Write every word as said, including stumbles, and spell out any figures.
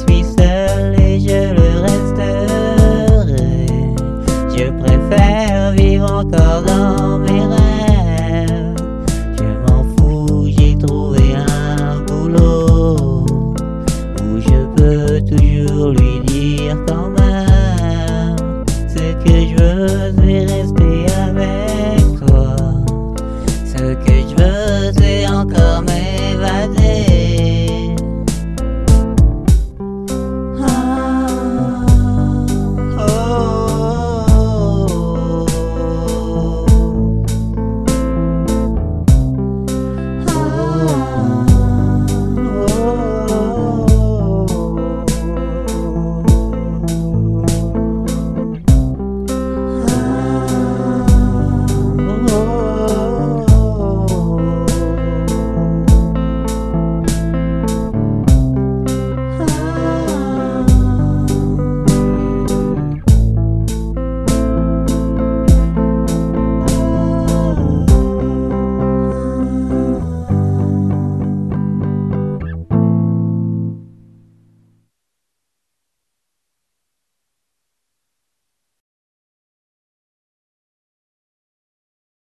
suis seul et je le resterai. Je préfère vivre encore dans mes rêves. Je m'en fous, j'ai trouvé un boulot où je peux toujours lui dire quand